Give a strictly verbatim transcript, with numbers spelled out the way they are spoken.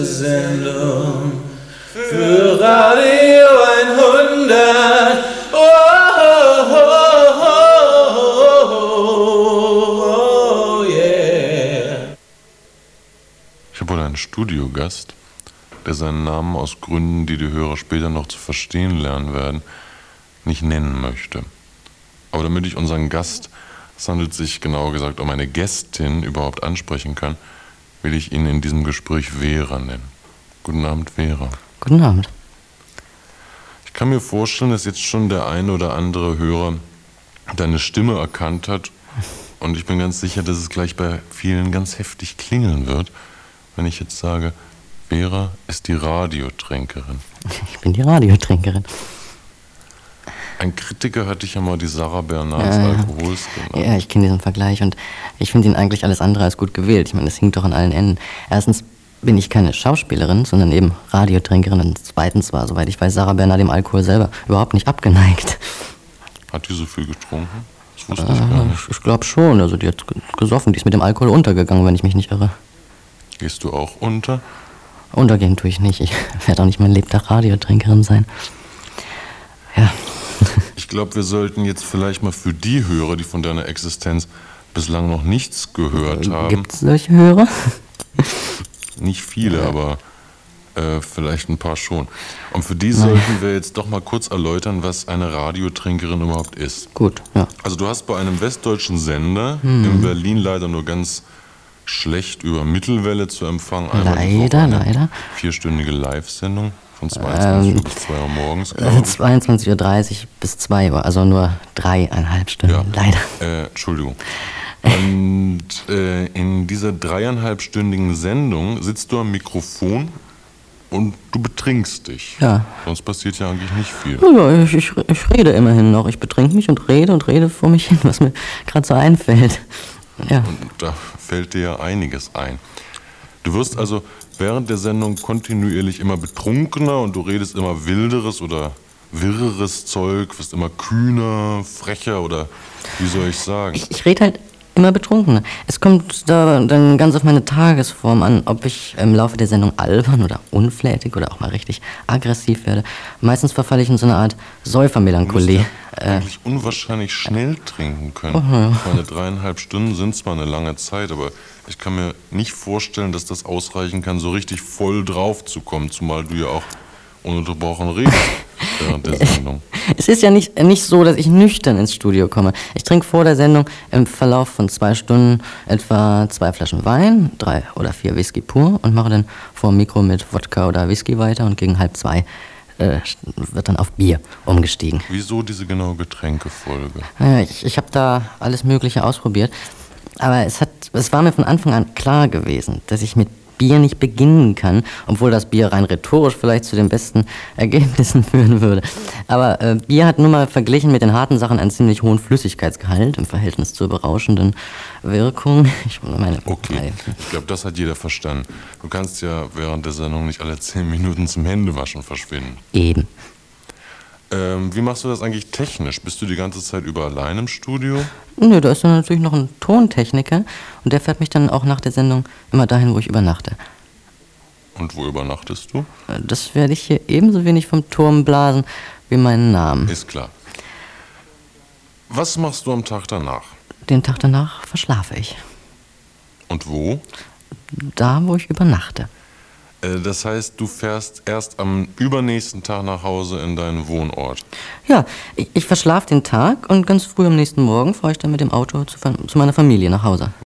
Sendung für Radio hundert. Oh, oh, oh, oh, oh, yeah. Ich habe heute einen Studiogast, der seinen Namen aus Gründen, die die Hörer später noch zu verstehen lernen werden, nicht nennen möchte. Aber damit ich unseren Gast, es handelt sich genauer gesagt um eine Gästin, überhaupt ansprechen kann, will ich ihn in diesem Gespräch Vera nennen. Guten Abend, Vera. Guten Abend. Ich kann mir vorstellen, dass jetzt schon der eine oder andere Hörer deine Stimme erkannt hat. Und ich bin ganz sicher, dass es gleich bei vielen ganz heftig klingeln wird, wenn ich jetzt sage, Vera ist die Radiotränkerin. Ich bin die Radiotränkerin. Ein Kritiker hatte ich ja mal die Sarah Bernhards Ja, Alkohols genannt. Ja, ich kenne diesen Vergleich und ich finde ihn eigentlich alles andere als gut gewählt. Ich meine, das hinkt doch an allen Enden. Erstens bin ich keine Schauspielerin, sondern eben Radiotränkerin. Und zweitens war, soweit ich weiß, Sarah Bernhard dem Alkohol selber überhaupt nicht abgeneigt. Hat die so viel getrunken? Das wusste ich gar nicht. Ich, ich glaube schon. Also die hat gesoffen. Die ist mit dem Alkohol untergegangen, wenn ich mich nicht irre. Gehst du auch unter? Untergehen tue ich nicht. Ich werde auch nicht mein Lebtag Radiotränkerin sein. Ja. Ich glaube, wir sollten jetzt vielleicht mal für die Hörer, die von deiner Existenz bislang noch nichts gehört haben. Gibt es solche Hörer? Nicht viele, aber äh, vielleicht ein paar schon. Und für die sollten wir jetzt doch mal kurz erläutern, was eine Radiotränkerin überhaupt ist. Gut, ja. Also du hast bei einem westdeutschen Sender hm. in Berlin leider nur ganz schlecht über Mittelwelle zu empfangen. Leider, leider. Vierstündige Live-Sendung. Von zweiundzwanzig Uhr ähm, bis zwei Uhr morgens, glaube ich. zweiundzwanzig Uhr dreißig bis zwei Uhr, also nur dreieinhalb Stunden, ja. leider. Äh, Entschuldigung. Und äh, in dieser dreieinhalbstündigen Sendung sitzt du am Mikrofon und du betrinkst dich. Ja. Sonst passiert ja eigentlich nicht viel. Ja, ich, ich, ich rede immerhin noch. Ich betrink mich und rede und rede vor mich hin, was mir gerade so einfällt. Ja. Und da fällt dir ja einiges ein. Du wirst also während der Sendung kontinuierlich immer betrunkener und du redest immer wilderes oder wirreres Zeug, wirst immer kühner, frecher oder wie soll ich sagen? Ich, ich rede halt immer betrunkener. Es kommt da dann ganz auf meine Tagesform an, ob ich im Laufe der Sendung albern oder unflätig oder auch mal richtig aggressiv werde. Meistens verfalle ich in so eine Art Säufermelancholie. Du musst ja äh, eigentlich unwahrscheinlich schnell trinken können. Oh, ja. Meine dreieinhalb Stunden sind zwar eine lange Zeit, aber ich kann mir nicht vorstellen, dass das ausreichen kann, so richtig voll drauf zu kommen, zumal du ja auch ununterbrochen redest während der Sendung. Es ist ja nicht, nicht so, dass ich nüchtern ins Studio komme. Ich trinke vor der Sendung im Verlauf von zwei Stunden etwa zwei Flaschen Wein, drei oder vier Whisky pur und mache dann vor dem Mikro mit Wodka oder Whisky weiter und gegen halb zwei äh, wird dann auf Bier umgestiegen. Wieso diese genaue Getränkefolge? Naja, ich, ich habe da alles Mögliche ausprobiert. Aber es, hat, es war mir von Anfang an klar gewesen, dass ich mit Bier nicht beginnen kann, obwohl das Bier rein rhetorisch vielleicht zu den besten Ergebnissen führen würde. Aber äh, Bier hat nun mal verglichen mit den harten Sachen einen ziemlich hohen Flüssigkeitsgehalt im Verhältnis zur berauschenden Wirkung. Ich meine, okay, ich glaube, das hat jeder verstanden. Du kannst ja während der Sendung nicht alle zehn Minuten zum Händewaschen verschwinden. Eben. Ähm, wie machst du das eigentlich technisch? Bist du die ganze Zeit über allein im Studio? Nö, da ist dann natürlich noch ein Tontechniker und der fährt mich dann auch nach der Sendung immer dahin, wo ich übernachte. Und wo übernachtest du? Das werde ich hier ebenso wenig vom Turm blasen wie meinen Namen. Ist klar. Was machst du am Tag danach? Den Tag danach verschlafe ich. Und wo? Da, wo ich übernachte. Das heißt, du fährst erst am übernächsten Tag nach Hause in deinen Wohnort? Ja, ich, ich verschlafe den Tag und ganz früh am nächsten Morgen fahre ich dann mit dem Auto zu, zu meiner Familie nach Hause.